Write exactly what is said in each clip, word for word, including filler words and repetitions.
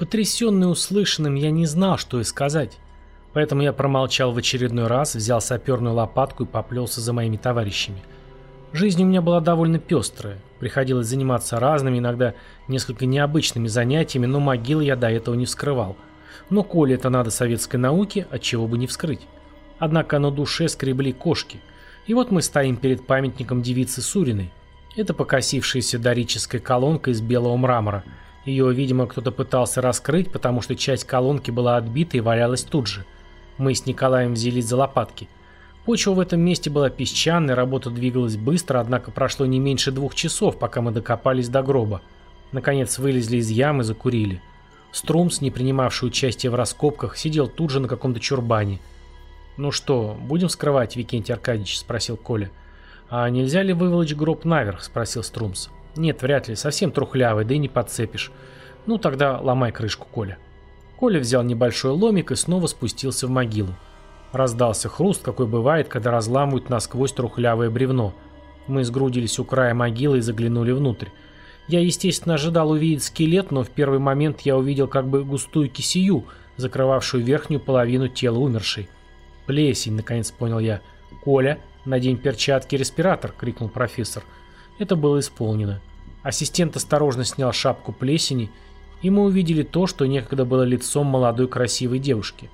Потрясенный услышанным, я не знал, что и сказать. Поэтому я промолчал в очередной раз, взял саперную лопатку и поплелся за моими товарищами. Жизнь у меня была довольно пестрая. Приходилось заниматься разными, иногда несколько необычными занятиями, но могилы я до этого не вскрывал. Но коли это надо советской науке, отчего бы не вскрыть. Однако на душе скребли кошки. И вот мы стоим перед памятником девицы Суриной. Это покосившаяся дорическая колонка из белого мрамора. Ее, видимо, кто-то пытался раскрыть, потому что часть колонки была отбита и валялась тут же. Мы с Николаем взялись за лопатки. Почва в этом месте была песчаной, работа двигалась быстро, однако прошло не меньше двух часов, пока мы докопались до гроба. Наконец вылезли из ямы и закурили. Струмс, не принимавший участие в раскопках, сидел тут же на каком-то чурбане. «Ну что, будем вскрывать, Викентий Аркадьевич?» – спросил Коля. «А нельзя ли выволочь гроб наверх?» – спросил Струмс. «Нет, вряд ли, совсем трухлявый, да и не подцепишь. Ну тогда ломай крышку, Коля». Коля взял небольшой ломик и снова спустился в могилу. Раздался хруст, какой бывает, когда разламывают насквозь трухлявое бревно. Мы сгрудились у края могилы и заглянули внутрь. Я, естественно, ожидал увидеть скелет, но в первый момент я увидел как бы густую кисею, закрывавшую верхнюю половину тела умершей. «Плесень», — наконец понял я. «Коля, надень перчатки и респиратор», — крикнул профессор. Это было исполнено. Ассистент осторожно снял шапку плесени, и мы увидели то, что некогда было лицом молодой красивой девушки.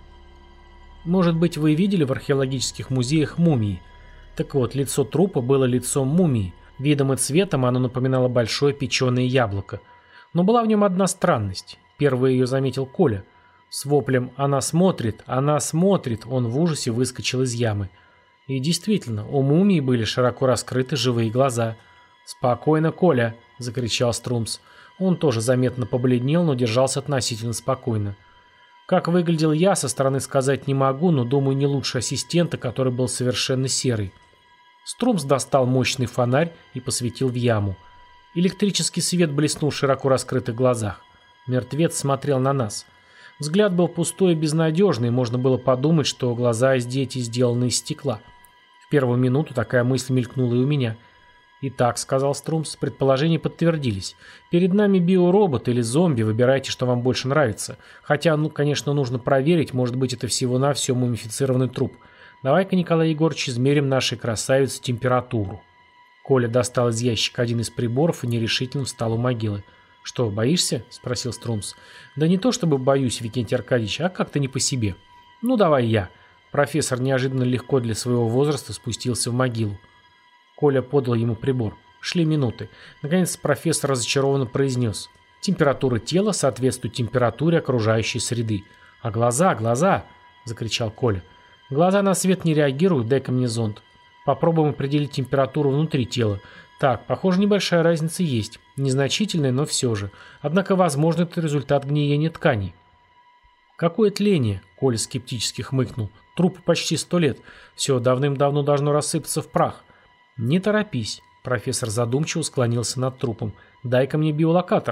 Может быть, вы видели в археологических музеях мумии? Так вот, лицо трупа было лицом мумии. Видом и цветом оно напоминало большое печеное яблоко. Но была в нем одна странность. Первый ее заметил Коля. С воплем «Она смотрит! Она смотрит!» он в ужасе выскочил из ямы. И действительно, у мумии были широко раскрыты живые глаза. «Спокойно, Коля!» – закричал Струмс. Он тоже заметно побледнел, но держался относительно спокойно. Как выглядел я, со стороны сказать не могу, но думаю, не лучше ассистента, который был совершенно серый. Струмс достал мощный фонарь и посветил в яму. Электрический свет блеснул в широко раскрытых глазах. Мертвец смотрел на нас. Взгляд был пустой и безнадежный, можно было подумать, что глаза из дети сделаны из стекла. В первую минуту такая мысль мелькнула и у меня. «Итак», — сказал Струмс, — «предположения подтвердились. Перед нами биоробот или зомби, выбирайте, что вам больше нравится. Хотя, ну, конечно, нужно проверить, может быть, это всего-навсего мумифицированный труп. Давай-ка, Николай Егорович, измерим нашей красавице температуру». Коля достал из ящика один из приборов и нерешительно встал у могилы. «Что, боишься?» — спросил Струмс. «Да не то чтобы боюсь, Викентий Аркадьевич, а как-то не по себе». «Ну, давай я». Профессор неожиданно легко для своего возраста спустился в могилу. Коля подал ему прибор. Шли минуты. Наконец профессор разочарованно произнес. «Температура тела соответствует температуре окружающей среды». «А глаза, глаза!» – закричал Коля. «Глаза на свет не реагируют, дай-ка мне зонд. Попробуем определить температуру внутри тела. Так, похоже, небольшая разница есть. Незначительная, но все же. Однако, возможно, это результат гниения тканей». «Какое тление?» – Коля скептически хмыкнул. «Трупу почти сто лет. Все давным-давно должно рассыпаться в прах». «Не торопись», – профессор задумчиво склонился над трупом. «Дай-ка мне биолокатор».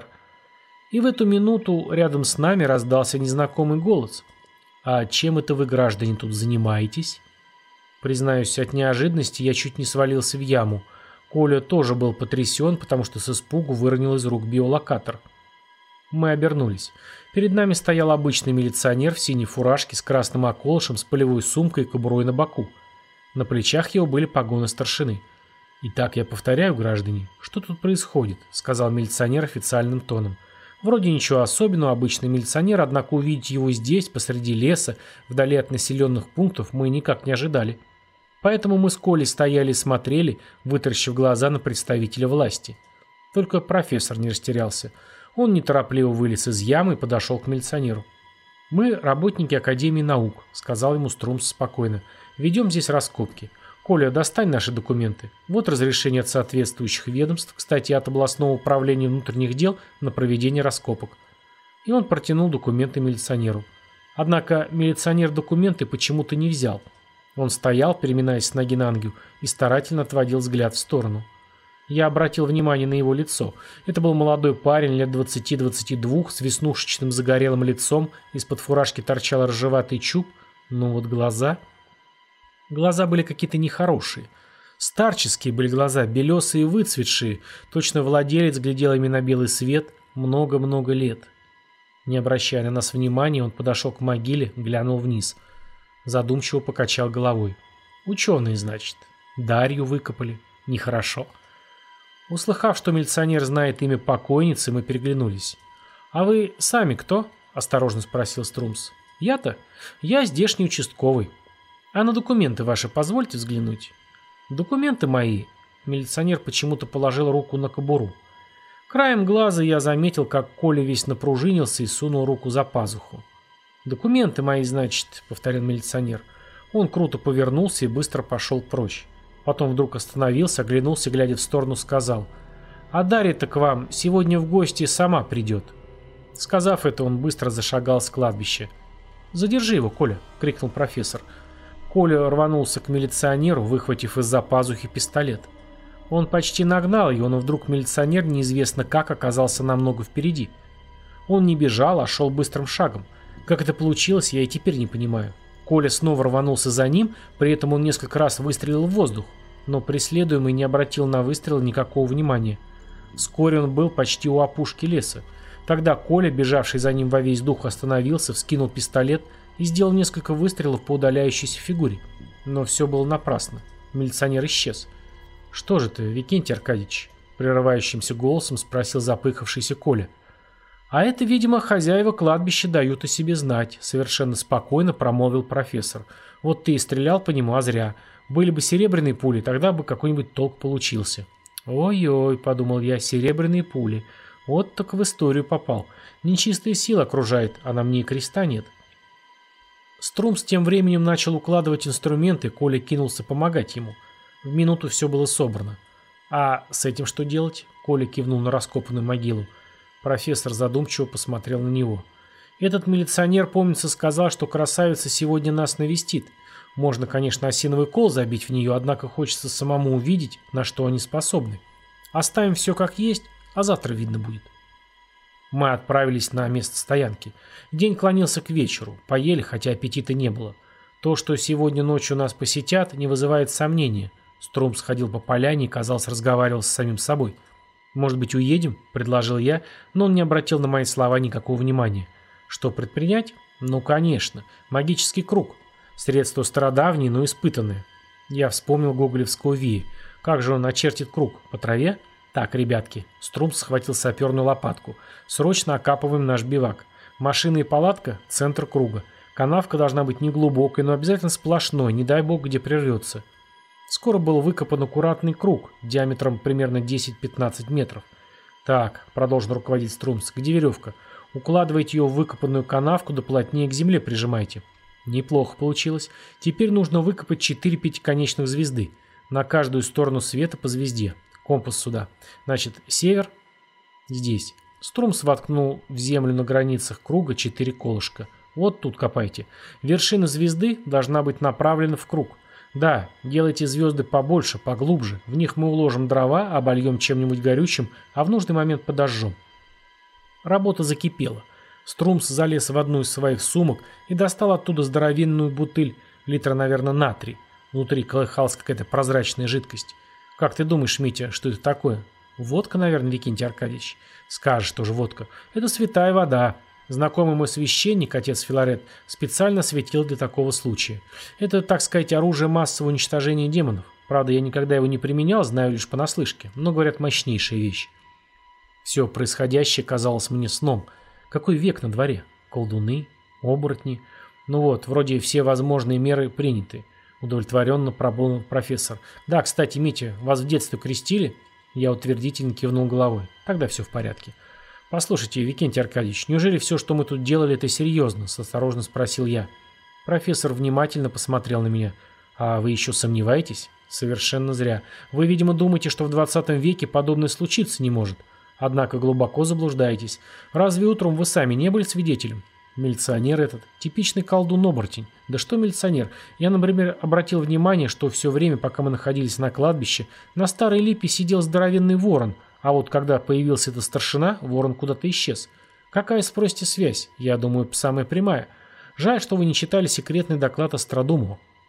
И в эту минуту рядом с нами раздался незнакомый голос. «А чем это вы, граждане, тут занимаетесь?» Признаюсь, от неожиданности я чуть не свалился в яму. Коля тоже был потрясен, потому что с испугу выронил из рук биолокатор. Мы обернулись. Перед нами стоял обычный милиционер в синей фуражке с красным околышем, с полевой сумкой и кобурой на боку. На плечах его были погоны старшины. «Итак, я повторяю, граждане, что тут происходит?» – сказал милиционер официальным тоном. Вроде ничего особенного, обычный милиционер, однако увидеть его здесь, посреди леса, вдали от населенных пунктов, мы никак не ожидали. Поэтому мы с Колей стояли и смотрели, вытаращив глаза на представителя власти. Только профессор не растерялся. Он неторопливо вылез из ямы и подошел к милиционеру. «Мы работники Академии наук», – сказал ему Струмс спокойно. «Ведем здесь раскопки. Коля, достань наши документы. Вот разрешение от соответствующих ведомств, кстати, от областного управления внутренних дел на проведение раскопок». И он протянул документы милиционеру. Однако милиционер документы почему-то не взял. Он стоял, переминаясь с ноги на ногу, и старательно отводил взгляд в сторону. Я обратил внимание на его лицо. Это был молодой парень лет двадцати-двадцати двух, с веснушечным загорелым лицом, из-под фуражки торчал рыжеватый чуб. Ну вот глаза... Глаза были какие-то нехорошие. Старческие были глаза, белесые и выцветшие. Точно владелец глядел ими на белый свет много-много лет. Не обращая на нас внимания, он подошел к могиле, глянул вниз. Задумчиво покачал головой. Ученые, значит. Дарью выкопали. Нехорошо. Услыхав, что милиционер знает имя покойницы, мы переглянулись. «А вы сами кто?» – осторожно спросил Струмс. «Я-то? Я здешний участковый. А на документы ваши позвольте взглянуть?» «Документы мои». Милиционер почему-то положил руку на кобуру. Краем глаза я заметил, как Коля весь напружинился и сунул руку за пазуху. «Документы мои, значит», — повторил милиционер. Он круто повернулся и быстро пошел прочь. Потом вдруг остановился, оглянулся, глядя в сторону, сказал: «А Дарья-то к вам сегодня в гости сама придет». Сказав это, он быстро зашагал с кладбища. «Задержи его, Коля», — крикнул профессор. Коля рванулся к милиционеру, выхватив из-за пазухи пистолет. Он почти нагнал его, но вдруг милиционер неизвестно как оказался намного впереди. Он не бежал, а шел быстрым шагом. Как это получилось, я и теперь не понимаю. Коля снова рванулся за ним, при этом он несколько раз выстрелил в воздух, но преследуемый не обратил на выстрел никакого внимания. Вскоре он был почти у опушки леса. Тогда Коля, бежавший за ним во весь дух, остановился, вскинул пистолет и сделал несколько выстрелов по удаляющейся фигуре. Но все было напрасно. Милиционер исчез. «Что же ты, Викентий Аркадьевич?» — прерывающимся голосом спросил запыхавшийся Коля. «А это, видимо, хозяева кладбища дают о себе знать», — совершенно спокойно промолвил профессор. «Вот ты и стрелял по нему, а зря. Были бы серебряные пули, тогда бы какой-нибудь толк получился». «Ой-ой», — подумал я, — «серебряные пули. Вот так в историю попал. Нечистая сила окружает, а на мне и креста нет». Струмс тем временем начал укладывать инструменты, Коля кинулся помогать ему. В минуту все было собрано. «А с этим что делать?» — Коля кивнул на раскопанную могилу. Профессор задумчиво посмотрел на него. «Этот милиционер, помнится, сказал, что красавица сегодня нас навестит. Можно, конечно, осиновый кол забить в нее, однако хочется самому увидеть, на что они способны. Оставим все как есть, а завтра видно будет». Мы отправились на место стоянки. День клонился к вечеру. Поели, хотя аппетита не было. То, что сегодня ночью нас посетят, не вызывает сомнения. Струмс ходил по поляне и, казалось, разговаривал с самим собой. «Может быть, уедем?» – предложил я, но он не обратил на мои слова никакого внимания. Что предпринять? Ну, конечно. Магический круг. Средство стародавнее, но испытанное. Я вспомнил гоголевского Вии. Как же он начертит круг? По траве? Так, ребятки. Струмс схватил саперную лопатку. Срочно окапываем наш бивак. Машина и палатка – центр круга. Канавка должна быть не глубокой, но обязательно сплошной, не дай бог, где прервется. Скоро был выкопан аккуратный круг, диаметром примерно десять-пятнадцать метров. «Так», — продолжил руководить Струмс, — «где веревка? Укладывайте ее в выкопанную канавку, да плотнее к земле прижимайте». Неплохо получилось. Теперь нужно выкопать четыре пятиконечных звезды. На каждую сторону света по звезде. Компас сюда. Значит, север здесь. Струмс воткнул в землю на границах круга четыре колышка. Вот тут копайте. Вершина звезды должна быть направлена в круг. Да, делайте звезды побольше, поглубже. В них мы уложим дрова, обольем чем-нибудь горючим, а в нужный момент подожжем. Работа закипела. Струмс залез в одну из своих сумок и достал оттуда здоровенную бутыль, литра, наверное, на три. Внутри колыхалась какая-то прозрачная жидкость. «Как ты думаешь, Митя, что это такое?» «Водка, наверное, Викентий Аркадьевич». «Скажешь тоже водка. Это святая вода. Знакомый мой священник, отец Филарет, специально светил для такого случая. Это, так сказать, оружие массового уничтожения демонов. Правда, я никогда его не применял, знаю лишь понаслышке, но, говорят, мощнейшая вещь». Все происходящее казалось мне сном. Какой век на дворе? Колдуны? Оборотни? Ну вот, вроде все возможные меры приняты. Удовлетворенно пробыл профессор. «Да, кстати, Митя, вас в детстве крестили?» Я утвердительно кивнул головой. «Тогда все в порядке». «Послушайте, Викентий Аркадьевич, неужели все, что мы тут делали, это серьезно?» – осторожно спросил я. Профессор внимательно посмотрел на меня. «А вы еще сомневаетесь?» «Совершенно зря. Вы, видимо, думаете, что в двадцатом веке подобное случиться не может. Однако глубоко заблуждаетесь. Разве утром вы сами не были свидетелем?» Милиционер этот, типичный колдун-оборотень. Да что милиционер? Я, например, обратил внимание, что все время, пока мы находились на кладбище, на старой липе сидел здоровенный ворон, а вот когда появился этот старшина, ворон куда-то исчез. Какая, спросите, связь? Я думаю, самая прямая. Жаль, что вы не читали секретный доклад Остродумова.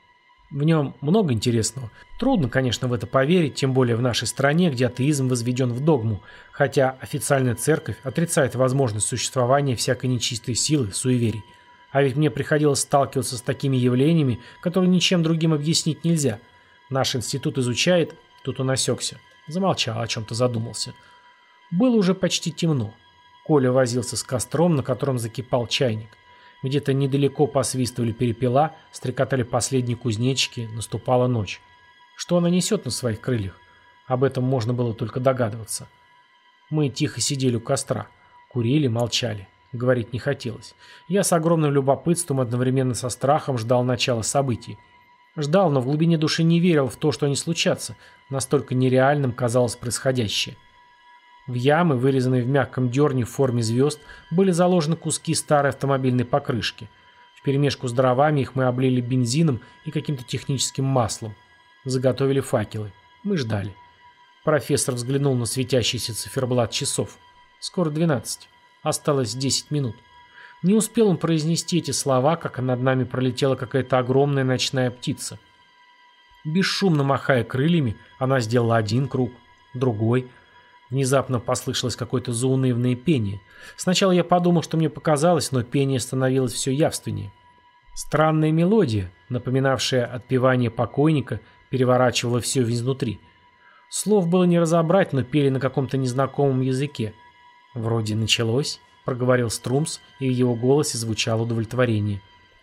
В нем много интересного. Трудно, конечно, в это поверить, тем более в нашей стране, где атеизм возведен в догму, хотя официальная церковь отрицает возможность существования всякой нечистой силы, суеверий. А ведь мне приходилось сталкиваться с такими явлениями, которые ничем другим объяснить нельзя. Наш институт изучает... Тут он осекся. Замолчал, о чем-то задумался. Было уже почти темно. Коля возился с костром, на котором закипал чайник. Где-то недалеко посвистывали перепела, стрекотали последние кузнечики, наступала ночь. Что она несет на своих крыльях? Об этом можно было только догадываться. Мы тихо сидели у костра. Курили, молчали. Говорить не хотелось. Я с огромным любопытством, одновременно со страхом, ждал начала событий. Ждал, но в глубине души не верил в то, что они случатся. Настолько нереальным казалось происходящее. В ямы, вырезанные в мягком дерне в форме звезд, были заложены куски старой автомобильной покрышки. Вперемешку с дровами их мы облили бензином и каким-то техническим маслом. Заготовили факелы. Мы ждали. Профессор взглянул на светящийся циферблат часов. Скоро двенадцать. Осталось десять минут. Не успел он произнести эти слова, как над нами пролетела какая-то огромная ночная птица. Бесшумно махая крыльями, она сделала один круг, другой. Внезапно послышалось какое-то заунывное пение. Сначала я подумал, что мне показалось, но пение становилось все явственнее. Странная мелодия, напоминавшая отпевание покойника, переворачивала все изнутри. Слов было не разобрать, но пели на каком-то незнакомом языке. «Вроде началось», — проговорил Струмс, и в его голосе звучало удовлетворение.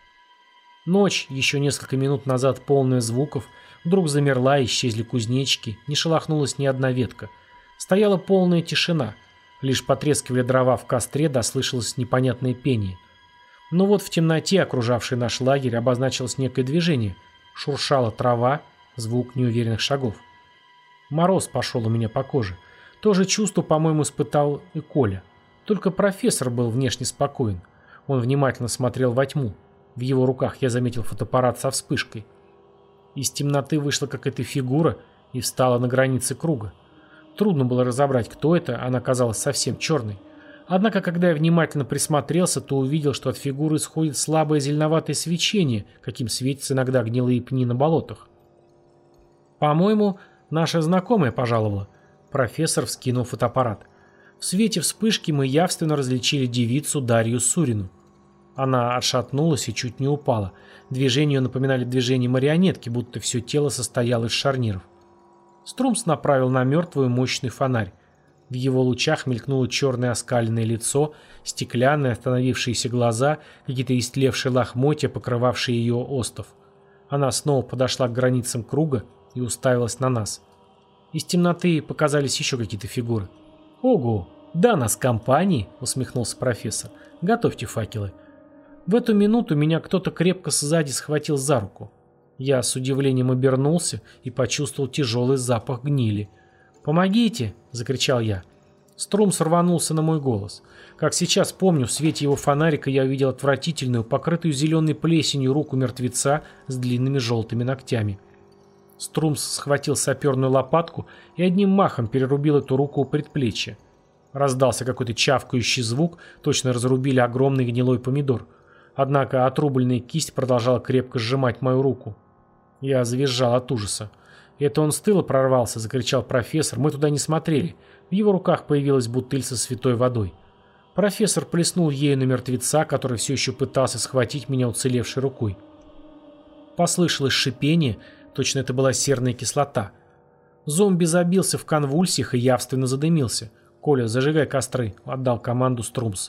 Ночь, еще несколько минут назад полная звуков, вдруг замерла, исчезли кузнечики, не шелохнулась ни одна ветка. Стояла полная тишина. Лишь потрескивали дрова в костре, дослышалось непонятное пение. Но вот в темноте, окружавшей наш лагерь, обозначилось некое движение. Шуршала трава, звук неуверенных шагов. Мороз пошел у меня по коже. То же чувство, по-моему, испытал и Коля. Только профессор был внешне спокоен. Он внимательно смотрел во тьму. В его руках я заметил фотоаппарат со вспышкой. Из темноты вышла какая-то фигура и встала на границе круга. Трудно было разобрать, кто это, она казалась совсем черной. Однако, когда я внимательно присмотрелся, то увидел, что от фигуры исходит слабое зеленоватое свечение, каким светятся иногда гнилые пни на болотах. «По-моему, наша знакомая пожаловала». Профессор вскинул фотоаппарат. В свете вспышки мы явственно различили девицу Дарью Сурину. Она отшатнулась и чуть не упала. Движения ее напоминали движение марионетки, будто все тело состояло из шарниров. Струмс направил на мертвую мощный фонарь. В его лучах мелькнуло черное оскаленное лицо, стеклянные остановившиеся глаза, какие-то истлевшие лохмотья, покрывавшие ее остов. Она снова подошла к границам круга и уставилась на нас. Из темноты показались еще какие-то фигуры. «Ого! Да, нас компании!» — усмехнулся профессор. «Готовьте факелы». В эту минуту меня кто-то крепко сзади схватил за руку. Я с удивлением обернулся и почувствовал тяжелый запах гнили. «Помогите!» — закричал я. Струмс рванулся на мой голос. Как сейчас помню, в свете его фонарика я увидел отвратительную, покрытую зеленой плесенью руку мертвеца с длинными желтыми ногтями. Струмс схватил саперную лопатку и одним махом перерубил эту руку у предплечья. Раздался какой-то чавкающий звук, точно разрубили огромный гнилой помидор. Однако отрубленная кисть продолжала крепко сжимать мою руку. Я завизжал от ужаса. «Это он с тыла прорвался!» — закричал профессор. «Мы туда не смотрели». В его руках появилась бутыль со святой водой. Профессор плеснул ею на мертвеца, который все еще пытался схватить меня уцелевшей рукой. Послышалось шипение, точно это была серная кислота. Зомби забился в конвульсиях и явственно задымился. «Коля, зажигай костры!» — отдал команду Струмс.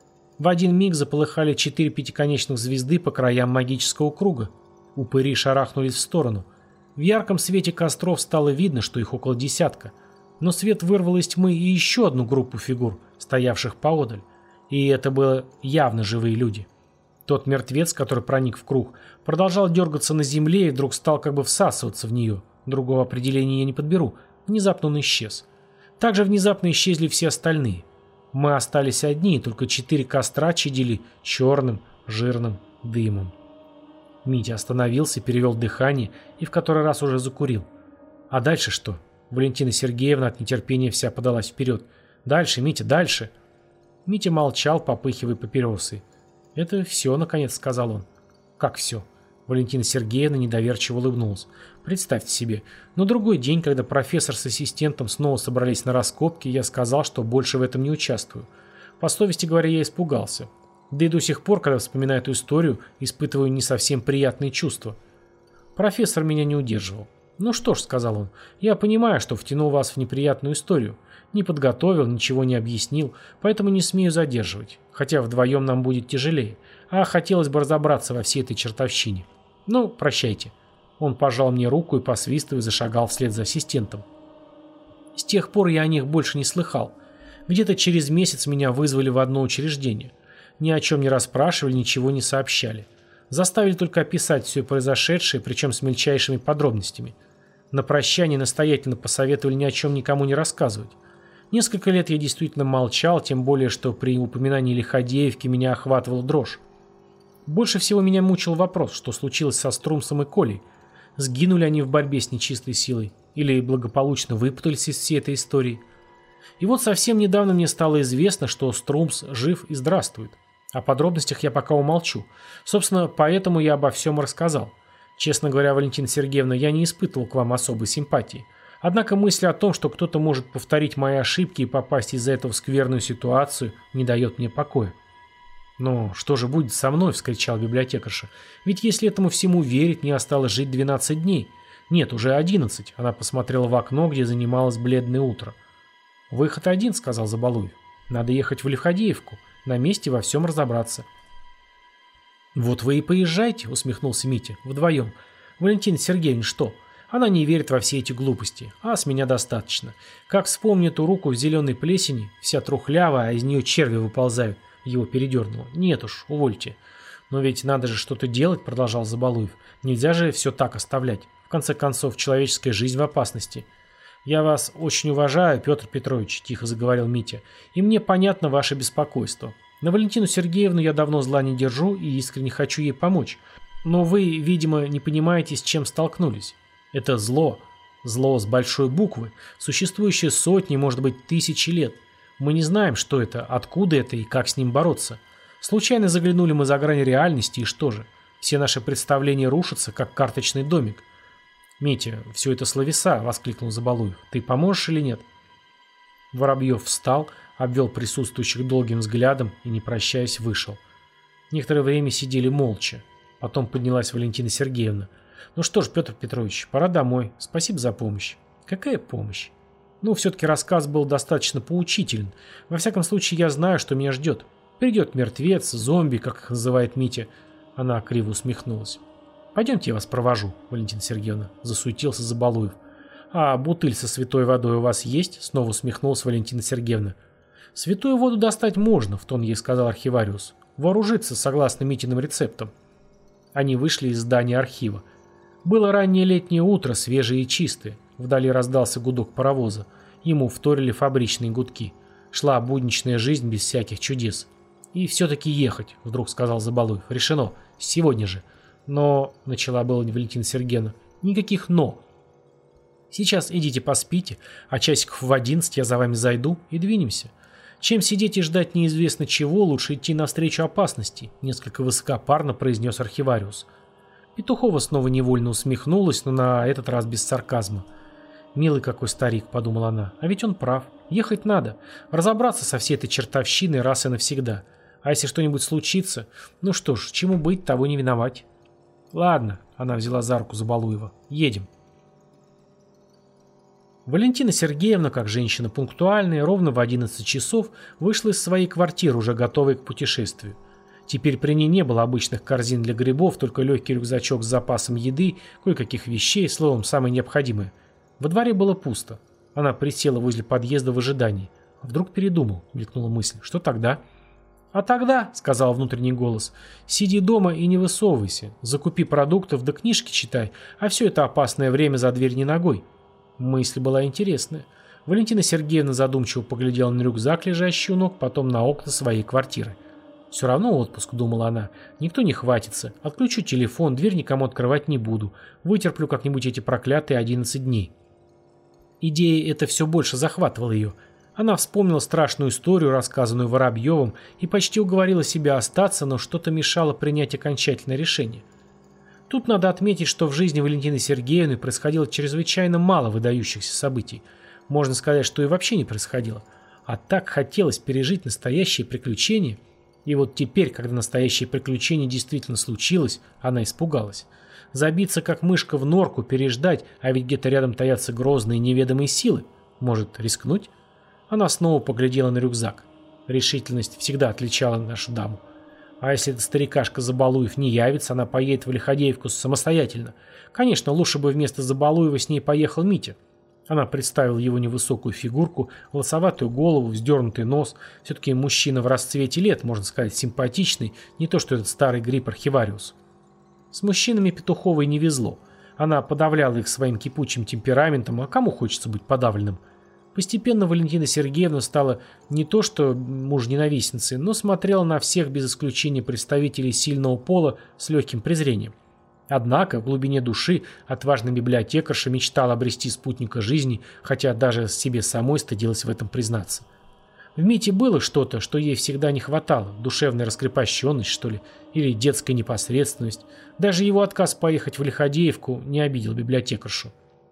В один миг заполыхали четыре пятиконечных звезды по краям магического круга. Упыри шарахнулись в сторону. В ярком свете костров стало видно, что их около десятка. Но свет вырвал из тьмы и еще одну группу фигур, стоявших поодаль. И это были явно живые люди. Тот мертвец, который проник в круг, продолжал дергаться на земле и вдруг стал как бы всасываться в нее. Другого определения я не подберу. Внезапно он исчез. Также внезапно исчезли все остальные. Мы остались одни, и только четыре костра чадили черным, жирным дымом. Митя остановился, перевел дыхание и в который раз уже закурил. А дальше что? Валентина Сергеевна от нетерпения вся подалась вперед. «Дальше, Митя, дальше!» Митя молчал, попыхивая папиросой. «Это все, наконец», — сказал он. «Как все?» Валентина Сергеевна недоверчиво улыбнулась. Представьте себе, на другой день, когда профессор с ассистентом снова собрались на раскопки, я сказал, что больше в этом не участвую. По совести говоря, я испугался. Да и до сих пор, когда вспоминаю эту историю, испытываю не совсем приятные чувства. Профессор меня не удерживал. «Ну что ж», — сказал он, — «я понимаю, что втянул вас в неприятную историю. Не подготовил, ничего не объяснил, поэтому не смею задерживать. Хотя вдвоем нам будет тяжелее. А хотелось бы разобраться во всей этой чертовщине. Ну, прощайте». Он пожал мне руку и, посвистывая, зашагал вслед за ассистентом. С тех пор я о них больше не слыхал. Где-то через месяц меня вызвали в одно учреждение. Ни о чем не расспрашивали, ничего не сообщали. Заставили только описать все произошедшее, причем с мельчайшими подробностями. На прощание настоятельно посоветовали ни о чем никому не рассказывать. Несколько лет я действительно молчал, тем более, что при упоминании Лиходеевки меня охватывала дрожь. Больше всего меня мучил вопрос, что случилось со Струмсом и Колей. Сгинули они в борьбе с нечистой силой или благополучно выпутались из всей этой истории. И вот совсем недавно мне стало известно, что Струмс жив и здравствует. О подробностях я пока умолчу. Собственно, поэтому я обо всем рассказал. Честно говоря, Валентина Сергеевна, я не испытывал к вам особой симпатии. Однако мысль о том, что кто-то может повторить мои ошибки и попасть из-за этого в скверную ситуацию, не дает мне покоя. «Но что же будет со мной?» – вскричал библиотекарша. «Ведь если этому всему верить, мне осталось жить двенадцать дней. Нет, уже одиннадцать». Она посмотрела в окно, где занималось бледное утро. «Выход один», – сказал Забалуев. «Надо ехать в Лиходеевку. На месте во всем разобраться». «Вот вы и поезжайте», – усмехнулся Митя. «Вдвоем. Валентина Сергеевна что? Она не верит во все эти глупости. А с меня достаточно. Как вспомню эту руку в зеленой плесени, вся трухлявая, а из нее черви выползают». Его передернуло. «Нет уж, увольте». «Но ведь надо же что-то делать», — продолжал Забалуев. «Нельзя же все так оставлять. В конце концов, человеческая жизнь в опасности». «Я вас очень уважаю, Петр Петрович», — тихо заговорил Митя. «И мне понятно ваше беспокойство. На Валентину Сергеевну я давно зла не держу и искренне хочу ей помочь. Но вы, видимо, не понимаете, с чем столкнулись. Это зло. Зло с большой буквы, существующее сотни, может быть, тысячи лет. Мы не знаем, что это, откуда это и как с ним бороться. Случайно заглянули мы за грань реальности, и что же? Все наши представления рушатся, как карточный домик». «Митя, все это словеса», — воскликнул Забалуев. «Ты поможешь или нет?» Воробьев встал, обвел присутствующих долгим взглядом и, не прощаясь, вышел. Некоторое время сидели молча. Потом поднялась Валентина Сергеевна. «Ну что ж, Петр Петрович, пора домой. Спасибо за помощь». «Какая помощь?» Ну, все-таки рассказ был достаточно поучителен. Во всяком случае, я знаю, что меня ждет. Придет мертвец, зомби, как их называет Митя. Она криво усмехнулась. «Пойдемте, я вас провожу, Валентина Сергеевна», — засуетился Забалуев. «А бутыль со святой водой у вас есть?» — снова усмехнулась Валентина Сергеевна. «Святую воду достать можно», — в тон ей сказал архивариус. «Вооружиться, согласно Митиным рецептам». Они вышли из здания архива. Было раннее летнее утро, свежее и чистое. Вдали раздался гудок паровоза. Ему вторили фабричные гудки. Шла будничная жизнь без всяких чудес. «И все-таки ехать», — вдруг сказал Забалуев. «Решено. Сегодня же». «Но...» — начала была Валентина Сергеевна. «Никаких «но». Сейчас идите поспите, а часиков в одиннадцать я за вами зайду и двинемся. Чем сидеть и ждать неизвестно чего, лучше идти навстречу опасности», — несколько высокопарно произнес архивариус. Петухова снова невольно усмехнулась, но на этот раз без сарказма. «Милый какой старик», — подумала она, — «а ведь он прав. Ехать надо. Разобраться со всей этой чертовщиной раз и навсегда. А если что-нибудь случится, ну что ж, чему быть, того не виновать». «Ладно», — она взяла за руку Забалуева, — «едем». Валентина Сергеевна, как женщина пунктуальная, ровно в одиннадцать часов вышла из своей квартиры, уже готовой к путешествию. Теперь при ней не было обычных корзин для грибов, только легкий рюкзачок с запасом еды, кое-каких вещей, словом, самое необходимое. Во дворе было пусто. Она присела возле подъезда в ожидании. А вдруг передумал, мелькнула мысль. Что тогда? «А тогда», — сказал внутренний голос, — «сиди дома и не высовывайся. Закупи продуктов да книжки читай, а все это опасное время за дверь не ногой». Мысль была интересная. Валентина Сергеевна задумчиво поглядела на рюкзак, лежащий у ног, потом на окна своей квартиры. «Все равно отпуск», — думала она. «Никто не хватится. Отключу телефон, дверь никому открывать не буду. Вытерплю как-нибудь эти проклятые одиннадцать дней». Идея эта все больше захватывала ее. Она вспомнила страшную историю, рассказанную Воробьевым, и почти уговорила себя остаться, но что-то мешало принять окончательное решение. Тут надо отметить, что в жизни Валентины Сергеевны происходило чрезвычайно мало выдающихся событий. Можно сказать, что и вообще не происходило. А так хотелось пережить настоящее приключение. И вот теперь, когда настоящее приключение действительно случилось, она испугалась. Забиться как мышка в норку, переждать, а ведь где-то рядом таятся грозные неведомые силы. Может, рискнуть? Она снова поглядела на рюкзак. Решительность всегда отличала нашу даму. А если этот старикашка Забалуев не явится, она поедет в Лиходеевку самостоятельно. Конечно, лучше бы вместо Забалуева с ней поехал Митя. Она представила его невысокую фигурку, лосоватую голову, вздернутый нос. Все-таки мужчина в расцвете лет, можно сказать, симпатичный, не то что этот старый гриб-архивариус. С мужчинами Петуховой не везло. Она подавляла их своим кипучим темпераментом, а кому хочется быть подавленным? Постепенно Валентина Сергеевна стала не то что муж-ненавистницей, но смотрела на всех без исключения представителей сильного пола с легким презрением. Однако в глубине души отважная библиотекарша мечтала обрести спутника жизни, хотя даже себе самой стыдилась в этом признаться. В Мите было что-то, что ей всегда не хватало, душевная раскрепощенность, что ли, или детская непосредственность. Даже его отказ поехать в Лиходеевку не обидел библиотекаршу.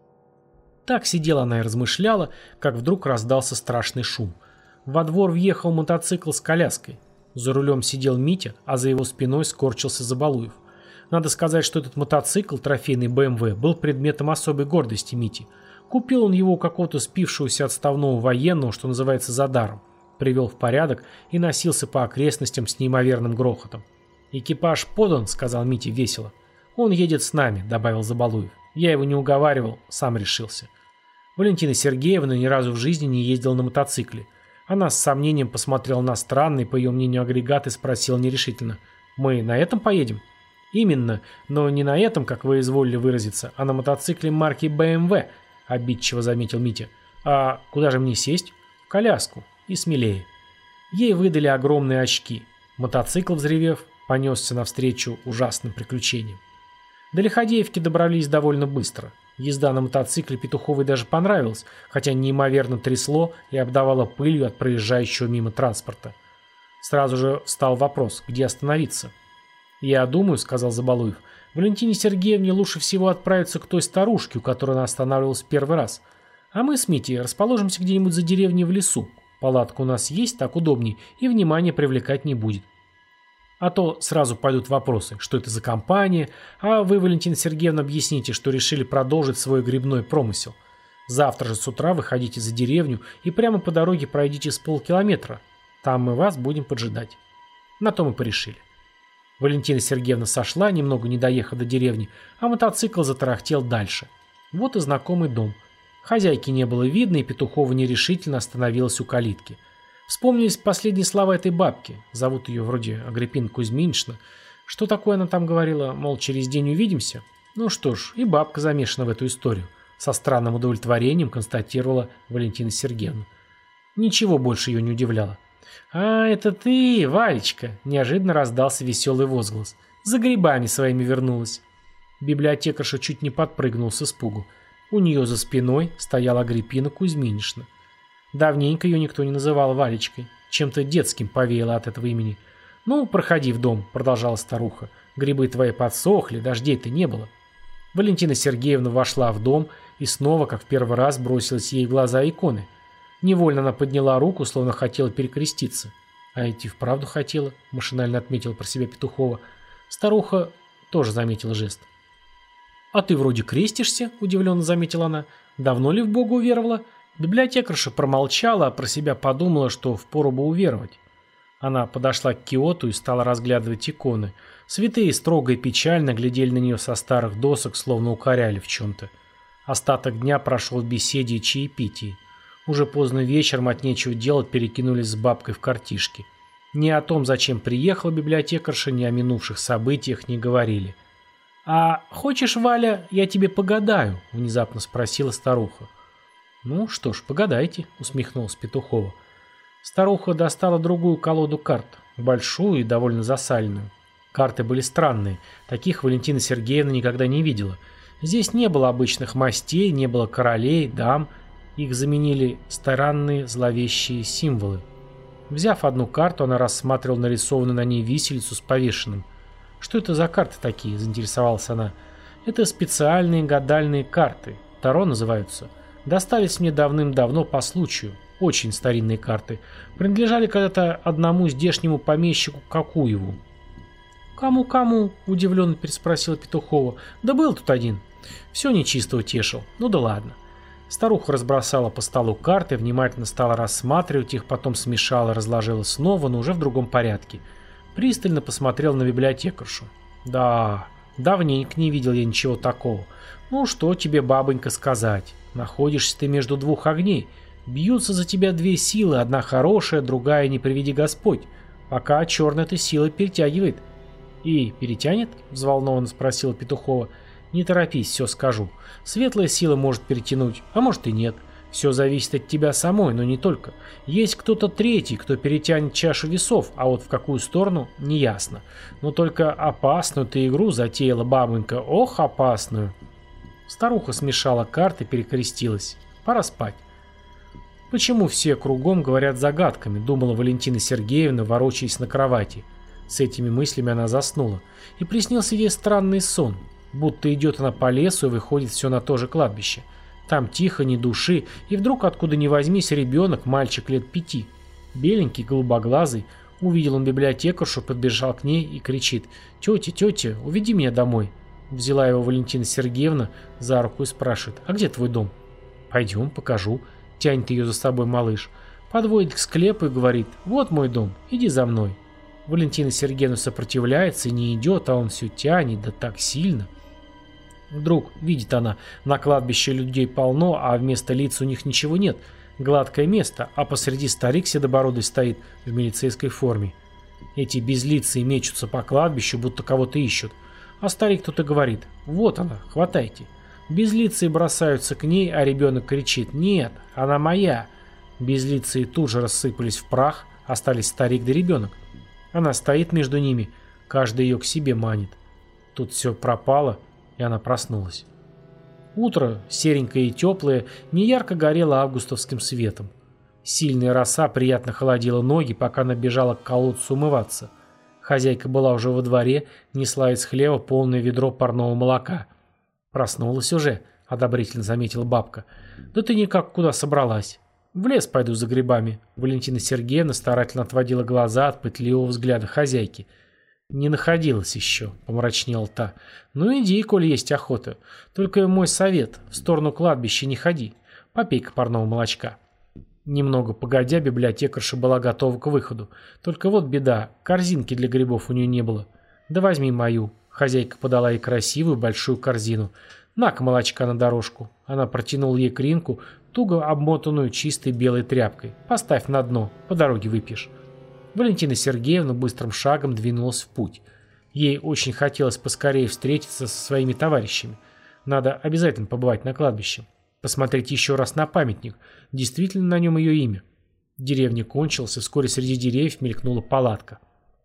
Так сидела она и размышляла, как вдруг раздался страшный шум. Во двор въехал мотоцикл с коляской. За рулем сидел Митя, а за его спиной скорчился Забалуев. Надо сказать, что этот мотоцикл, трофейный бэ эм вэ, был предметом особой гордости Мити. Купил он его у какого-то спившегося отставного военного, что называется, за даром. Привел в порядок и носился по окрестностям с неимоверным грохотом. «Экипаж подан», — сказал Митя весело. «Он едет с нами», — добавил Забалуев. «Я его не уговаривал, сам решился». Валентина Сергеевна ни разу в жизни не ездила на мотоцикле. Она с сомнением посмотрела на странный, по ее мнению, агрегат и спросила нерешительно: «Мы на этом поедем?» «Именно, но не на этом, как вы изволили выразиться, а на мотоцикле марки бэ эм вэ», — обидчиво заметил Митя. «А куда же мне сесть?» «В коляску. И смелее». Ей выдали огромные очки. Мотоцикл, взревев, понесся навстречу ужасным приключениям. До Лиходеевки добрались довольно быстро. Езда на мотоцикле Петуховой даже понравилась, хотя неимоверно трясло и обдавало пылью от проезжающего мимо транспорта. Сразу же встал вопрос, где остановиться. «Я думаю», — сказал Забалуев, — «Валентине Сергеевне лучше всего отправиться к той старушке, у которой она останавливалась в первый раз. А мы с Митей расположимся где-нибудь за деревней в лесу. Палатка у нас есть, так удобней, и внимание привлекать не будет. А то сразу пойдут вопросы, что это за компания, а вы, Валентина Сергеевна, объясните, что решили продолжить свой грибной промысел. Завтра же с утра выходите за деревню и прямо по дороге пройдите с полкилометра. Там мы вас будем поджидать». На то мы порешили. Валентина Сергеевна сошла, немного не доехав до деревни, а мотоцикл затарахтел дальше. Вот и знакомый дом. Хозяйки не было видно, и Петухова нерешительно остановилась у калитки. Вспомнились последние слова этой бабки. Зовут ее вроде Агриппина Кузьминична. Что такое она там говорила? Мол, через день увидимся? Ну что ж, и бабка замешана в эту историю. Со странным удовлетворением констатировала Валентина Сергеевна. Ничего больше ее не удивляло. «А, это ты, Валечка!» – неожиданно раздался веселый возглас. «За грибами своими вернулась». Библиотекарша чуть не подпрыгнула с испугу. У нее за спиной стояла Агриппина Кузьминична. Давненько ее никто не называл Валечкой. Чем-то детским повеяло от этого имени. «Ну, проходи в дом», — продолжала старуха. «Грибы твои подсохли, дождей-то не было». Валентина Сергеевна вошла в дом и снова, как в первый раз, бросилась ей в глаза иконы. Невольно она подняла руку, словно хотела перекреститься. «А идти вправду хотела», — машинально отметила про себя Петухова. Старуха тоже заметила жест. «А ты вроде крестишься», — удивленно заметила она. «Давно ли в Бога уверовала?» Библиотекарша промолчала, а про себя подумала, что впору бы уверовать. Она подошла к киоту и стала разглядывать иконы. Святые строго и печально глядели на нее со старых досок, словно укоряли в чем-то. Остаток дня прошел в беседе и чаепитии. Уже поздно вечером от нечего делать перекинулись с бабкой в картишки. Ни о том, зачем приехала библиотекарша, ни о минувших событиях не говорили. «А хочешь, Валя, я тебе погадаю?» – внезапно спросила старуха. «Ну что ж, погадайте», — усмехнулась Петухова. Старуха достала другую колоду карт, большую и довольно засаленную. Карты были странные, таких Валентина Сергеевна никогда не видела. Здесь не было обычных мастей, не было королей, дам, их заменили странные зловещие символы. Взяв одну карту, она рассматривала нарисованную на ней виселицу с повешенным. «Что это за карты такие?» – заинтересовалась она. «Это специальные гадальные карты. Таро называются. Достались мне давным-давно по случаю. Очень старинные карты. Принадлежали когда-то одному здешнему помещику Какуеву». «Кому-кому?» – удивленно переспросила Петухова. «Да был тут один. Все нечисто утешил. Ну да ладно». Старуха разбросала по столу карты, внимательно стала рассматривать их, потом смешала, разложила снова, но уже в другом порядке. Пристально посмотрел на библиотекаршу. «Да, давненько не видел я ничего такого. Ну что тебе, бабонька, сказать? Находишься ты между двух огней. Бьются за тебя две силы, одна хорошая, другая не приведи Господь. Пока черная эта сила перетягивает». «И перетянет?» – взволнованно спросила Петухова. «Не торопись, все скажу. Светлая сила может перетянуть, а может и нет. Все зависит от тебя самой, но не только. Есть кто-то третий, кто перетянет чашу весов, а вот в какую сторону – неясно. Но только опасную ты игру затеяла, бабонька, ох, опасную». Старуха смешала карты, перекрестилась. «Пора спать». «Почему все кругом говорят загадками?» – думала Валентина Сергеевна, ворочаясь на кровати. С этими мыслями она заснула. И приснился ей странный сон. Будто идет она по лесу и выходит все на то же кладбище. Там тихо, ни души, и вдруг откуда ни возьмись ребенок, мальчик лет пяти. Беленький, голубоглазый. Увидел он библиотекаршу, подбежал к ней и кричит: «Тетя, тетя, уведи меня домой». Взяла его Валентина Сергеевна за руку и спрашивает: «А где твой дом?» «Пойдем, покажу», — тянет ее за собой малыш. Подводит к склепу и говорит: «Вот мой дом, иди за мной». Валентина Сергеевна сопротивляется и не идет, а он все тянет, да так сильно. Вдруг, видит она, на кладбище людей полно, а вместо лиц у них ничего нет. Гладкое место, а посреди старик седобородый стоит в милицейской форме. Эти безлицые мечутся по кладбищу, будто кого-то ищут. А старик тут и говорит: «Вот она, хватайте». Безлицые бросаются к ней, а ребенок кричит: «Нет, она моя». Безлицые тут же рассыпались в прах, остались старик да ребенок. Она стоит между ними, каждый ее к себе манит. Тут все пропало, и она проснулась. Утро, серенькое и теплое, неярко горело августовским светом. Сильная роса приятно холодила ноги, пока она бежала к колодцу умываться. Хозяйка была уже во дворе, несла из хлева полное ведро парного молока. «Проснулась уже», — одобрительно заметила бабка. «Да ты никак куда собралась?» «В лес пойду за грибами». Валентина Сергеевна старательно отводила глаза от пытливого взгляда хозяйки. «Не находилась еще», — помрачнела та. «Ну иди, коль есть охота. Только мой совет, в сторону кладбища не ходи. Попей-ка парного молочка». Немного погодя, библиотекарша была готова к выходу. Только вот беда, корзинки для грибов у нее не было. «Да возьми мою». Хозяйка подала ей красивую большую корзину. «На-ка молочка на дорожку». Она протянула ей кринку, туго обмотанную чистой белой тряпкой. «Поставь на дно, по дороге выпьешь». Валентина Сергеевна быстрым шагом двинулась в путь. Ей очень хотелось поскорее встретиться со своими товарищами. Надо обязательно побывать на кладбище. Посмотреть еще раз на памятник. Действительно на нем ее имя. Деревня кончилась, и вскоре среди деревьев мелькнула палатка.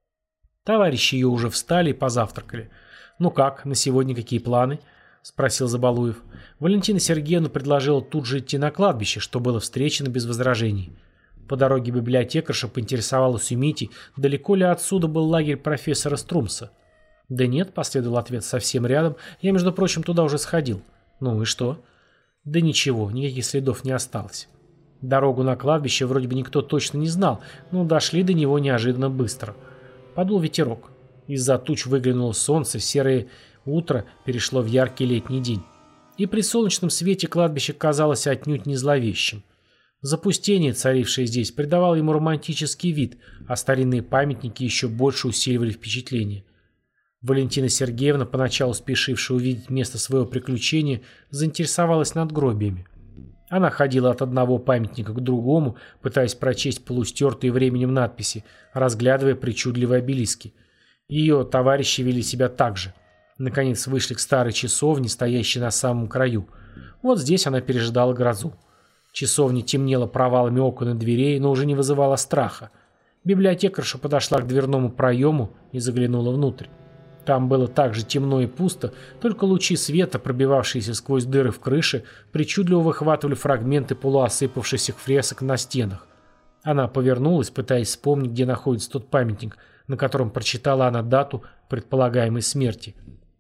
Товарищи ее уже встали и позавтракали. «Ну как, на сегодня какие планы?» — спросил Забалуев. Валентина Сергеевна предложила тут же идти на кладбище, что было встречено без возражений. По дороге библиотекарша поинтересовалась у Мити, далеко ли отсюда был лагерь профессора Струмса. «Да нет», — последовал ответ, — «совсем рядом. Я, между прочим, туда уже сходил». «Ну и что?» «Да ничего, никаких следов не осталось». Дорогу на кладбище вроде бы никто точно не знал, но дошли до него неожиданно быстро. Подул ветерок. Из-за туч выглянуло солнце, серое утро перешло в яркий летний день. И при солнечном свете кладбище казалось отнюдь не зловещим. Запустение, царившее здесь, придавало ему романтический вид, а старинные памятники еще больше усиливали впечатление. Валентина Сергеевна, поначалу спешившая увидеть место своего приключения, заинтересовалась надгробиями. Она ходила от одного памятника к другому, пытаясь прочесть полустертые временем надписи, разглядывая причудливые обелиски. Ее товарищи вели себя так же. Наконец вышли к старой часовне, стоящей на самом краю. Вот здесь она переждала грозу. Часовня темнела провалами окон и дверей, но уже не вызывала страха. Библиотекарша подошла к дверному проему и заглянула внутрь. Там было так же темно и пусто, только лучи света, пробивавшиеся сквозь дыры в крыше, причудливо выхватывали фрагменты полуосыпавшихся фресок на стенах. Она повернулась, пытаясь вспомнить, где находится тот памятник, на котором прочитала она дату предполагаемой смерти.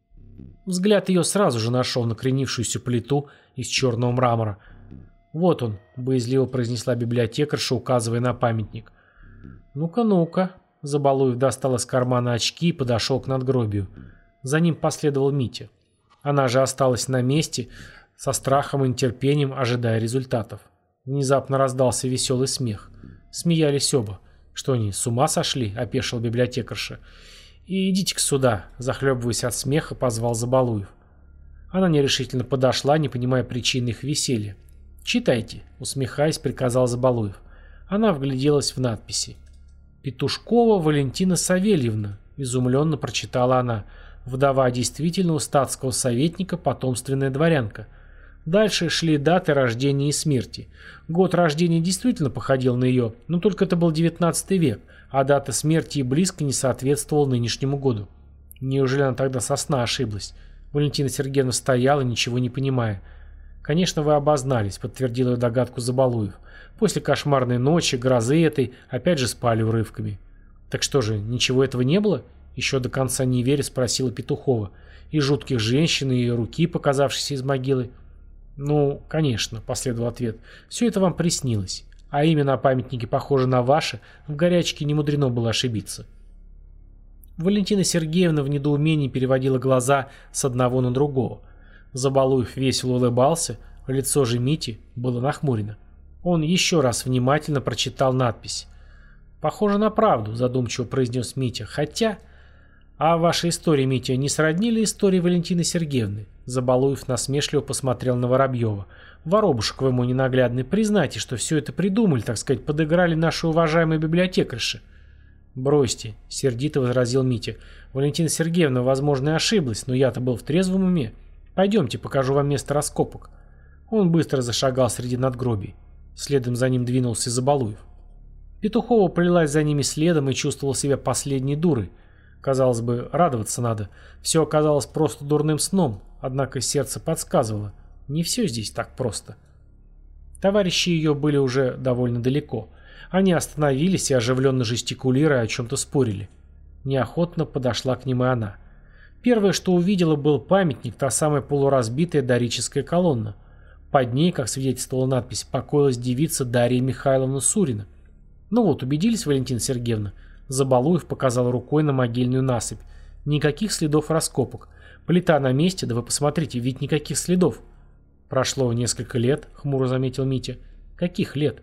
Взгляд ее сразу же нашел накренившуюся плиту из черного мрамора. «Вот он», — боязливо произнесла библиотекарша, указывая на памятник. «Ну-ка, ну-ка». Забалуев достал из кармана очки и подошел к надгробию. За ним последовал Митя. Она же осталась на месте, со страхом и нетерпением ожидая результатов. Внезапно раздался веселый смех. Смеялись оба. «Что они, с ума сошли?» — опешила библиотекарша. «И идите-ка сюда», — захлебываясь от смеха, позвал Забалуев. Она нерешительно подошла, не понимая причины их веселья. «Читайте», — усмехаясь, приказал Забалуев. Она вгляделась в надписи. «Петушкова Валентина Савельевна», — изумленно прочитала она, вдова действительного статского советника, потомственная дворянка. Дальше шли даты рождения и смерти. Год рождения действительно походил на ее, но только это был девятнадцатый век, а дата смерти и близко не соответствовала нынешнему году. Неужели она тогда со сна ошиблась? Валентина Сергеевна стояла, ничего не понимая. «Конечно, вы обознались», — подтвердил ее догадку Забалуев. «После кошмарной ночи, грозы этой, опять же спали урывками». «Так что же, ничего этого не было?» — еще до конца не веря спросила Петухова. «И жутких женщин, и ее руки, показавшиеся из могилы». «Ну, конечно», — последовал ответ. «Все это вам приснилось. А именно о памятнике похоже на ваше, в горячке не мудрено было ошибиться». Валентина Сергеевна в недоумении переводила глаза с одного на другого. Забалуев весело улыбался, лицо же Мити было нахмурено. Он еще раз внимательно прочитал надпись. «Похоже на правду», — задумчиво произнес Митя. «Хотя...» «А ваша история, Митя, не сродни ли истории Валентины Сергеевны?» Забалуев насмешливо посмотрел на Воробьева. «Воробушек вы мой ненаглядный, признайте, что все это придумали, так сказать, подыграли наши уважаемые библиотекарши». «Бросьте», — сердито возразил Митя. «Валентина Сергеевна, возможно, и ошиблась, но я-то был в трезвом уме. Пойдемте, покажу вам место раскопок». Он быстро зашагал среди надгробий. Следом за ним двинулся Забалуев. Петухова плелась за ними следом и чувствовала себя последней дурой. Казалось бы, радоваться надо. Все оказалось просто дурным сном, однако сердце подсказывало. Не все здесь так просто. Товарищи ее были уже довольно далеко. Они остановились и, оживленно жестикулируя, о чем-то спорили. Неохотно подошла к ним и она. Первое, что увидела, был памятник, та самая полуразбитая дорическая колонна. Под ней, как свидетельствовала надпись, покоилась девица Дарья Михайловна Сурина. «Ну вот, убедились, Валентина Сергеевна?» Забалуев показал рукой на могильную насыпь. «Никаких следов раскопок. Плита на месте, да вы посмотрите, ведь никаких следов». «Прошло несколько лет», — хмуро заметил Митя. «Каких лет?»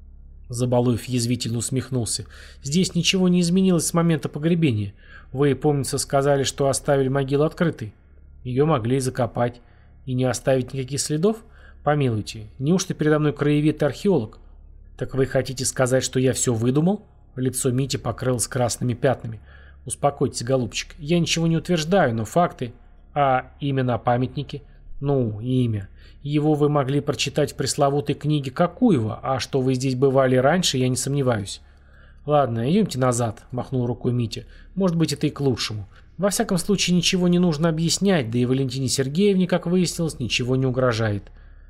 Забалуев язвительно усмехнулся. «Здесь ничего не изменилось с момента погребения. Вы, помнится, сказали, что оставили могилу открытой. Ее могли и закопать. И не оставить никаких следов? Помилуйте, неужто передо мной краевед и археолог? Так вы хотите сказать, что я все выдумал?» Лицо Мити покрылось красными пятнами. «Успокойтесь, голубчик, я ничего не утверждаю, но факты. А имя на памятнике? Ну, имя. Его вы могли прочитать в пресловутой книге Кокуева, а что вы здесь бывали раньше, я не сомневаюсь». «Ладно, идемте назад», — махнул рукой Митя. «Может быть, это и к лучшему. Во всяком случае, ничего не нужно объяснять, да и Валентине Сергеевне, как выяснилось, ничего не угрожает».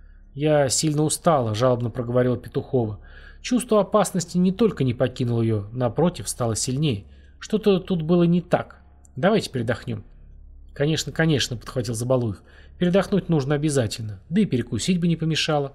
«Я сильно устала», — жалобно проговорила Петухова. Чувство опасности не только не покинуло ее, напротив, стало сильнее. Что-то тут было не так. Давайте передохнем. «Конечно, конечно», — подхватил Забалуев. «Передохнуть нужно обязательно, да и перекусить бы не помешало».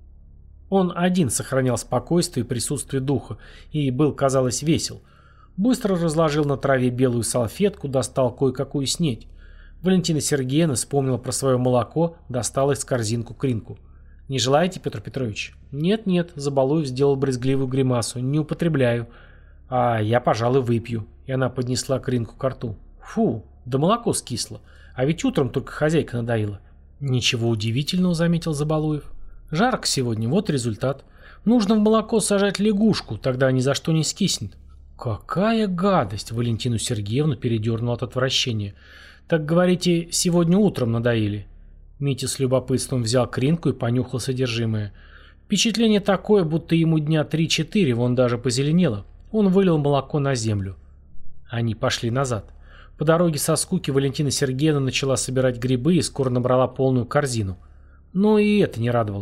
Он один сохранял спокойствие и присутствие духа, и был, казалось, весел. Быстро разложил на траве белую салфетку, достал кое-какую снеть. Валентина Сергеевна вспомнила про свое молоко, достала из корзинку кринку. «Не желаете, Петр Петрович?» «Нет-нет», — Забалуев сделал брезгливую гримасу. «Не употребляю». «А я, пожалуй, выпью». И она поднесла кринку к рту. «Фу, да молоко скисло. А ведь утром только хозяйка надоила». «Ничего удивительного», — заметил Забалуев. «Жарко сегодня, вот результат. Нужно в молоко сажать лягушку, тогда ни за что не скиснет». «Какая гадость!» — Валентину Сергеевну передернула от отвращения. «Так, говорите, сегодня утром надоели?» Митя с любопытством взял кринку и понюхал содержимое. Впечатление такое, будто ему дня три-четыре, вон даже позеленело. Он вылил молоко на землю. Они пошли назад. По дороге со скуки Валентина Сергеевна начала собирать грибы и скоро набрала полную корзину. Но и это не радовало.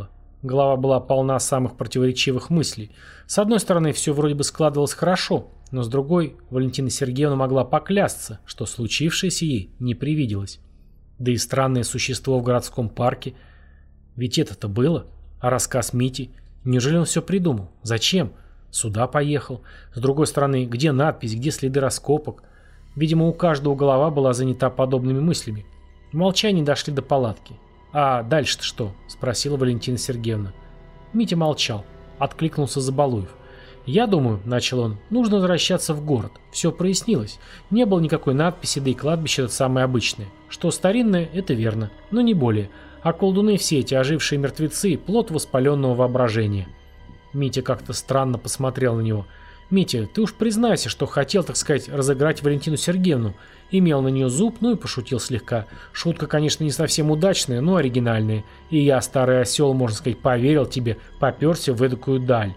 Голова была полна самых противоречивых мыслей. С одной стороны, все вроде бы складывалось хорошо, но с другой, Валентина Сергеевна могла поклясться, что случившееся ей не привиделось. Да и странное существо в городском парке. Ведь это-то было. А рассказ Мити? Неужели он все придумал? Зачем? Сюда поехал. С другой стороны, где надпись, где следы раскопок? Видимо, у каждого голова была занята подобными мыслями. В молчании дошли до палатки. «А дальше-то что?» – спросила Валентина Сергеевна. Митя молчал. Откликнулся Забалуев. «Я думаю, — начал он, — нужно возвращаться в город. Все прояснилось. Не было никакой надписи, да и кладбище это самое обычное. Что старинное — это верно, но не более. А колдуны все эти ожившие мертвецы — плод воспаленного воображения». Митя как-то странно посмотрел на него. «Митя, ты уж признайся, что хотел, так сказать, разыграть Валентину Сергеевну. Имел на нее зуб, ну и пошутил слегка. Шутка, конечно, не совсем удачная, но оригинальная. И я, старый осел, можно сказать, поверил тебе, поперся в эдакую даль».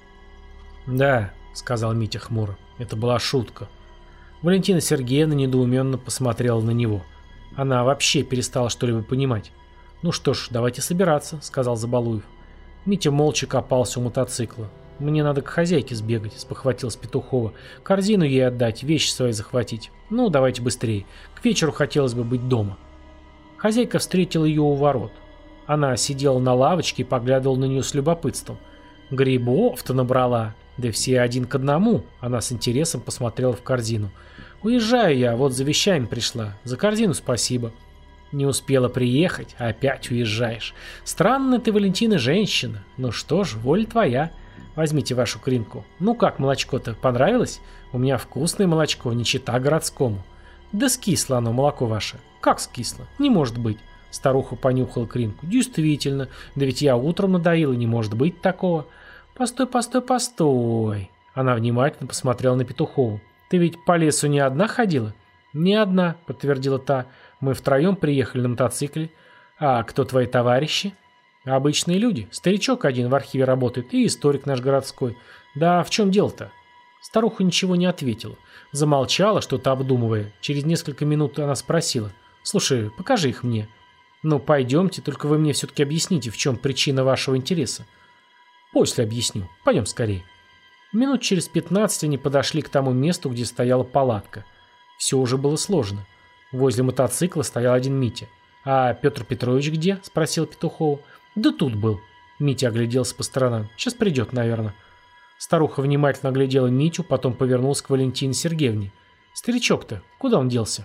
«Да», — сказал Митя хмуро, — «это была шутка». Валентина Сергеевна недоуменно посмотрела на него. Она вообще перестала что-либо понимать. «Ну что ж, давайте собираться», — сказал Забалуев. Митя молча копался у мотоцикла. «Мне надо к хозяйке сбегать», — спохватилась Петухова. «Корзину ей отдать, вещи свои захватить. Ну, давайте быстрее. К вечеру хотелось бы быть дома». Хозяйка встретила ее у ворот. Она сидела на лавочке и поглядывала на нее с любопытством. «Грибов-то набрала. Да все один к одному». Она с интересом посмотрела в корзину. «Уезжаю я, вот за вещами пришла. За корзину спасибо». «Не успела приехать, а опять уезжаешь. Странная ты, Валентина, женщина. Ну что ж, воля твоя. Возьмите вашу кринку. Ну как молочко-то, понравилось? У меня вкусное молочко, не чита городскому». «Да скисло оно, молоко ваше». «Как скисло? Не может быть». Старуха понюхала кринку. «Действительно, да ведь я утром надоила, не может быть такого». «Постой, постой, постой». Она внимательно посмотрела на Петухову. «Ты ведь по лесу не одна ходила?» «Не одна», — подтвердила та. «Мы втроем приехали на мотоцикле». «А кто твои товарищи?» «Обычные люди. Старичок один в архиве работает и историк наш городской». «Да в чем дело-то?» Старуха ничего не ответила. Замолчала, что-то обдумывая. Через несколько минут она спросила. «Слушай, покажи их мне». «Ну, пойдемте, только вы мне все-таки объясните, в чем причина вашего интереса». «После объясню. Пойдем скорее». Минут через пятнадцать они подошли к тому месту, где стояла палатка. Все уже было сложно. Возле мотоцикла стоял один Митя. «А Петр Петрович где?» – спросил Петухова. «Да тут был». Митя огляделся по сторонам. «Сейчас придет, наверное». Старуха внимательно оглядела Митю, потом повернулась к Валентине Сергеевне. «Старичок-то, куда он делся?»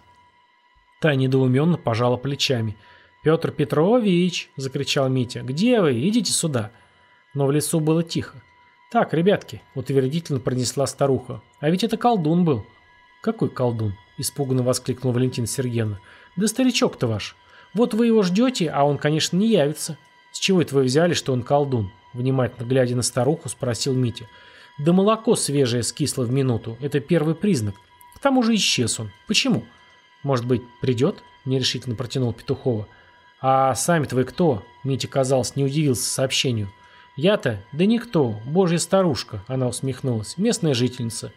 Та недоуменно пожала плечами. «Петр Петрович!» – закричал Митя. «Где вы? Идите сюда!» Но в лесу было тихо. «Так, ребятки», – утвердительно пронесла старуха. «А ведь это колдун был». «Какой колдун?» – испуганно воскликнула Валентина Сергеевна. «Да старичок-то ваш. Вот вы его ждете, а он, конечно, не явится». «С чего это вы взяли, что он колдун?» – внимательно глядя на старуху, спросил Митя. «Да молоко свежее скисло в минуту. Это первый признак. К тому же исчез он. Почему?» «Может быть, придет?» – нерешительно протянул Петухова. «А сами-то вы кто?» – Митя, казалось, не удивился сообщению. «Я-то? Да никто. Божья старушка», – она усмехнулась. «Местная жительница».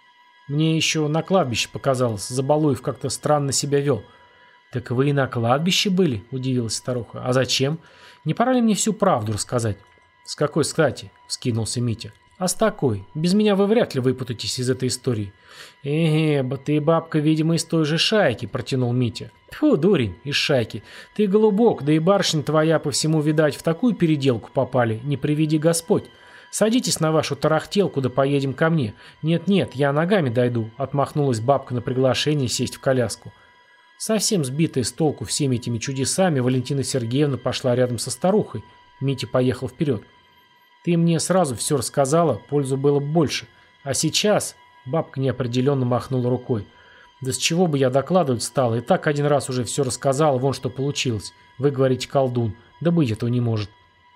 «Мне еще на кладбище показалось. Забалуев как-то странно себя вел». «Так вы и на кладбище были?» – удивилась старуха. «А зачем? Не пора ли мне всю правду рассказать?» «С какой стати?» – вскинулся Митя. «А с такой. Без меня вы вряд ли выпутаетесь из этой истории». «Эге, ты, бабка, видимо, из той же шайки», – протянул Митя. «Тьфу, дурень, из шайки. Ты голубок, да и барышня твоя по всему, видать, в такую переделку попали. Не приведи Господь. Садитесь на вашу тарахтелку, да поедем ко мне. Нет-нет, я ногами дойду», – отмахнулась бабка на приглашение сесть в коляску. Совсем сбитая с толку всеми этими чудесами, Валентина Сергеевна пошла рядом со старухой. Митя поехал вперед. «Ты мне сразу все рассказала, пользу было бы больше. А сейчас...» — бабка неопределенно махнула рукой. «Да с чего бы я докладывать стала? И так один раз уже все рассказала, вон что получилось. Вы говорите, колдун. Да быть этого не может».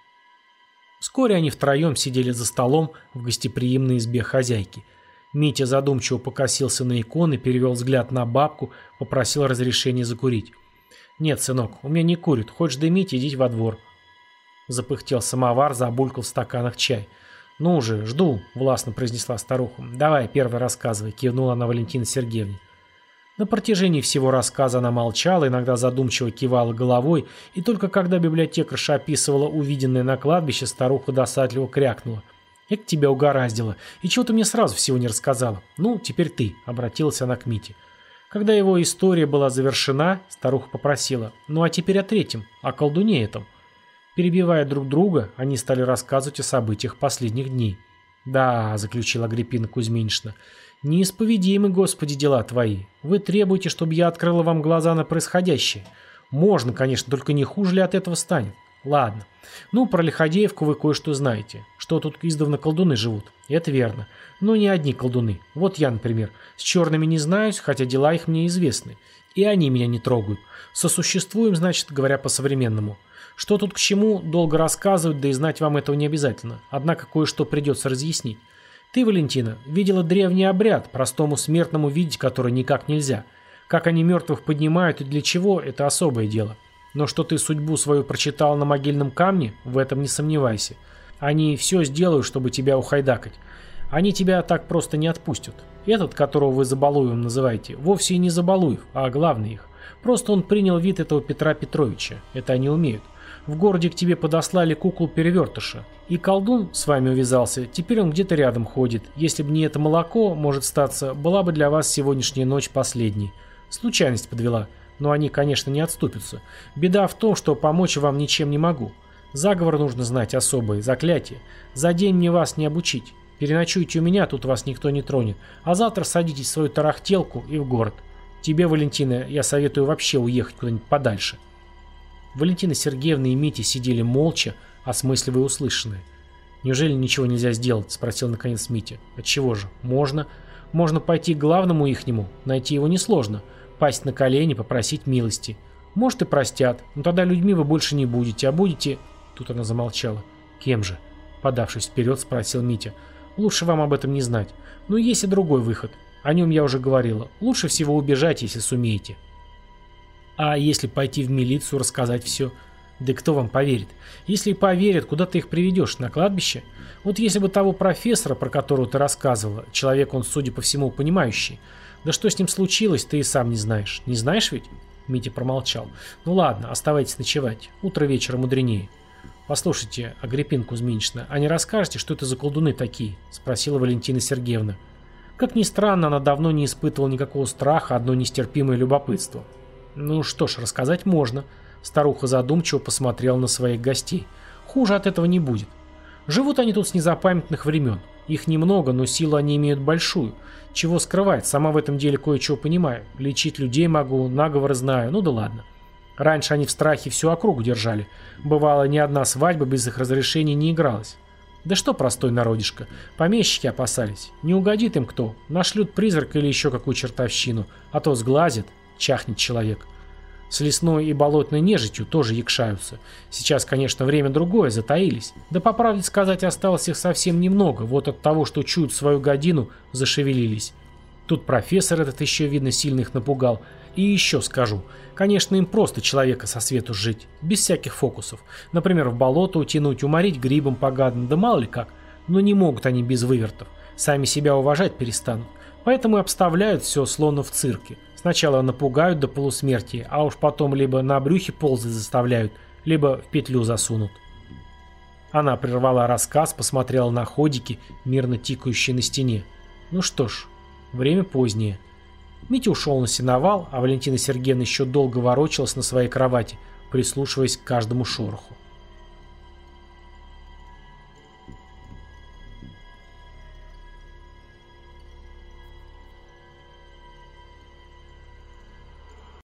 Вскоре они втроем сидели за столом в гостеприимной избе хозяйки. Митя задумчиво покосился на иконы, перевел взгляд на бабку, попросил разрешения закурить. «Нет, сынок, у меня не курят. Хочешь дымить, идите во двор». Запыхтел самовар, забулькал в стаканах чай. «Ну уже, жду», — властно произнесла старуха. «Давай, первый рассказывай», — кивнула она Валентине Сергеевне. На протяжении всего рассказа она молчала, иногда задумчиво кивала головой, и только когда библиотекарша описывала увиденное на кладбище, старуха досадливо крякнула. «Эк, тебя угораздило. И чего ты мне сразу всего не рассказала? Ну, теперь ты», — обратилась она к Мите. Когда его история была завершена, старуха попросила: «Ну а теперь о третьем, о колдуне этом». Перебивая друг друга, они стали рассказывать о событиях последних дней. «Да», — заключила Агриппина Кузьминична, — «неисповедимы, Господи, дела твои. Вы требуете, чтобы я открыла вам глаза на происходящее. Можно, конечно, только не хуже ли от этого станет? Ладно. Ну, про Лиходеевку вы кое-что знаете. Что тут издавна колдуны живут. Это верно. Но не одни колдуны. Вот я, например, с черными не знаюсь, хотя дела их мне известны. И они меня не трогают. Сосуществуем, значит, говоря по-современному. Что тут к чему, долго рассказывать, да и знать вам этого не обязательно. Однако кое-что придется разъяснить. Ты, Валентина, видела древний обряд, простому смертному видеть который никак нельзя. Как они мертвых поднимают и для чего – это особое дело. Но что ты судьбу свою прочитал на могильном камне, в этом не сомневайся. Они все сделают, чтобы тебя ухайдакать. Они тебя так просто не отпустят. Этот, которого вы Забалуевым называете, вовсе и не Забалуев, а главный их. Просто он принял вид этого Петра Петровича. Это они умеют. В городе к тебе подослали куклу-перевертыша. И колдун с вами увязался, теперь он где-то рядом ходит. Если бы не это молоко, может статься, была бы для вас сегодняшняя ночь последней. Случайность подвела, но они, конечно, не отступятся. Беда в том, что помочь вам ничем не могу. Заговор нужно знать особый, заклятие. За день мне вас не обучить. Переночуйте у меня, тут вас никто не тронет. А завтра садитесь в свою тарахтелку и в город. Тебе, Валентина, я советую вообще уехать куда-нибудь подальше». Валентина Сергеевна и Митя сидели молча, осмысливая услышанное. «Неужели ничего нельзя сделать?» – спросил наконец Митя. «Отчего же? Можно. Можно пойти к главному ихнему, найти его несложно, пасть на колени, попросить милости. Может и простят, но тогда людьми вы больше не будете, а будете...» Тут она замолчала. «Кем же?» – подавшись вперед, спросил Митя. «Лучше вам об этом не знать. Но есть и другой выход. О нем я уже говорила. Лучше всего убежать, если сумеете». «А если пойти в милицию, рассказать все? Да кто вам поверит? Если и поверят, куда ты их приведешь? На кладбище? Вот если бы того профессора, про которого ты рассказывала, человек он, судя по всему, понимающий. Да что с ним случилось, ты и сам не знаешь. Не знаешь ведь?» Митя промолчал. «Ну ладно, оставайтесь ночевать. Утро вечера мудренее». «Послушайте, Агриппина Кузьминична, а не расскажете, что это за колдуны такие?» – спросила Валентина Сергеевна. Как ни странно, она давно не испытывала никакого страха, одно нестерпимое любопытство. «Ну что ж, рассказать можно». Старуха задумчиво посмотрела на своих гостей. «Хуже от этого не будет. Живут они тут с незапамятных времен. Их немного, но силу они имеют большую. Чего скрывать, сама в этом деле кое-чего понимаю. Лечить людей могу, наговоры знаю, ну да ладно. Раньше они в страхе всю округу держали. Бывало, ни одна свадьба без их разрешения не игралась. Да что простой народишко. Помещики опасались. Не угодит им кто. Нашлют призрак или еще какую чертовщину. А то сглазит, чахнет человек. С лесной и болотной нежитью тоже якшаются. Сейчас, конечно, время другое, затаились. Да по правде сказать, осталось их совсем немного. Вот от того, что чуют свою годину, зашевелились. Тут профессор этот еще, видно, сильно их напугал. И еще скажу. Конечно, им просто человека со свету жить. Без всяких фокусов. Например, в болото утянуть, уморить грибом погаданным, да мало ли как. Но не могут они без вывертов. Сами себя уважать перестанут. Поэтому и обставляют все словно в цирке. Сначала напугают до полусмерти, а уж потом либо на брюхе ползать заставляют, либо в петлю засунут. Она прервала рассказ, посмотрела на ходики, мирно тикающие на стене. Ну что ж, время позднее. Митя ушел на сеновал, а Валентина Сергеевна еще долго ворочалась на своей кровати, прислушиваясь к каждому шороху.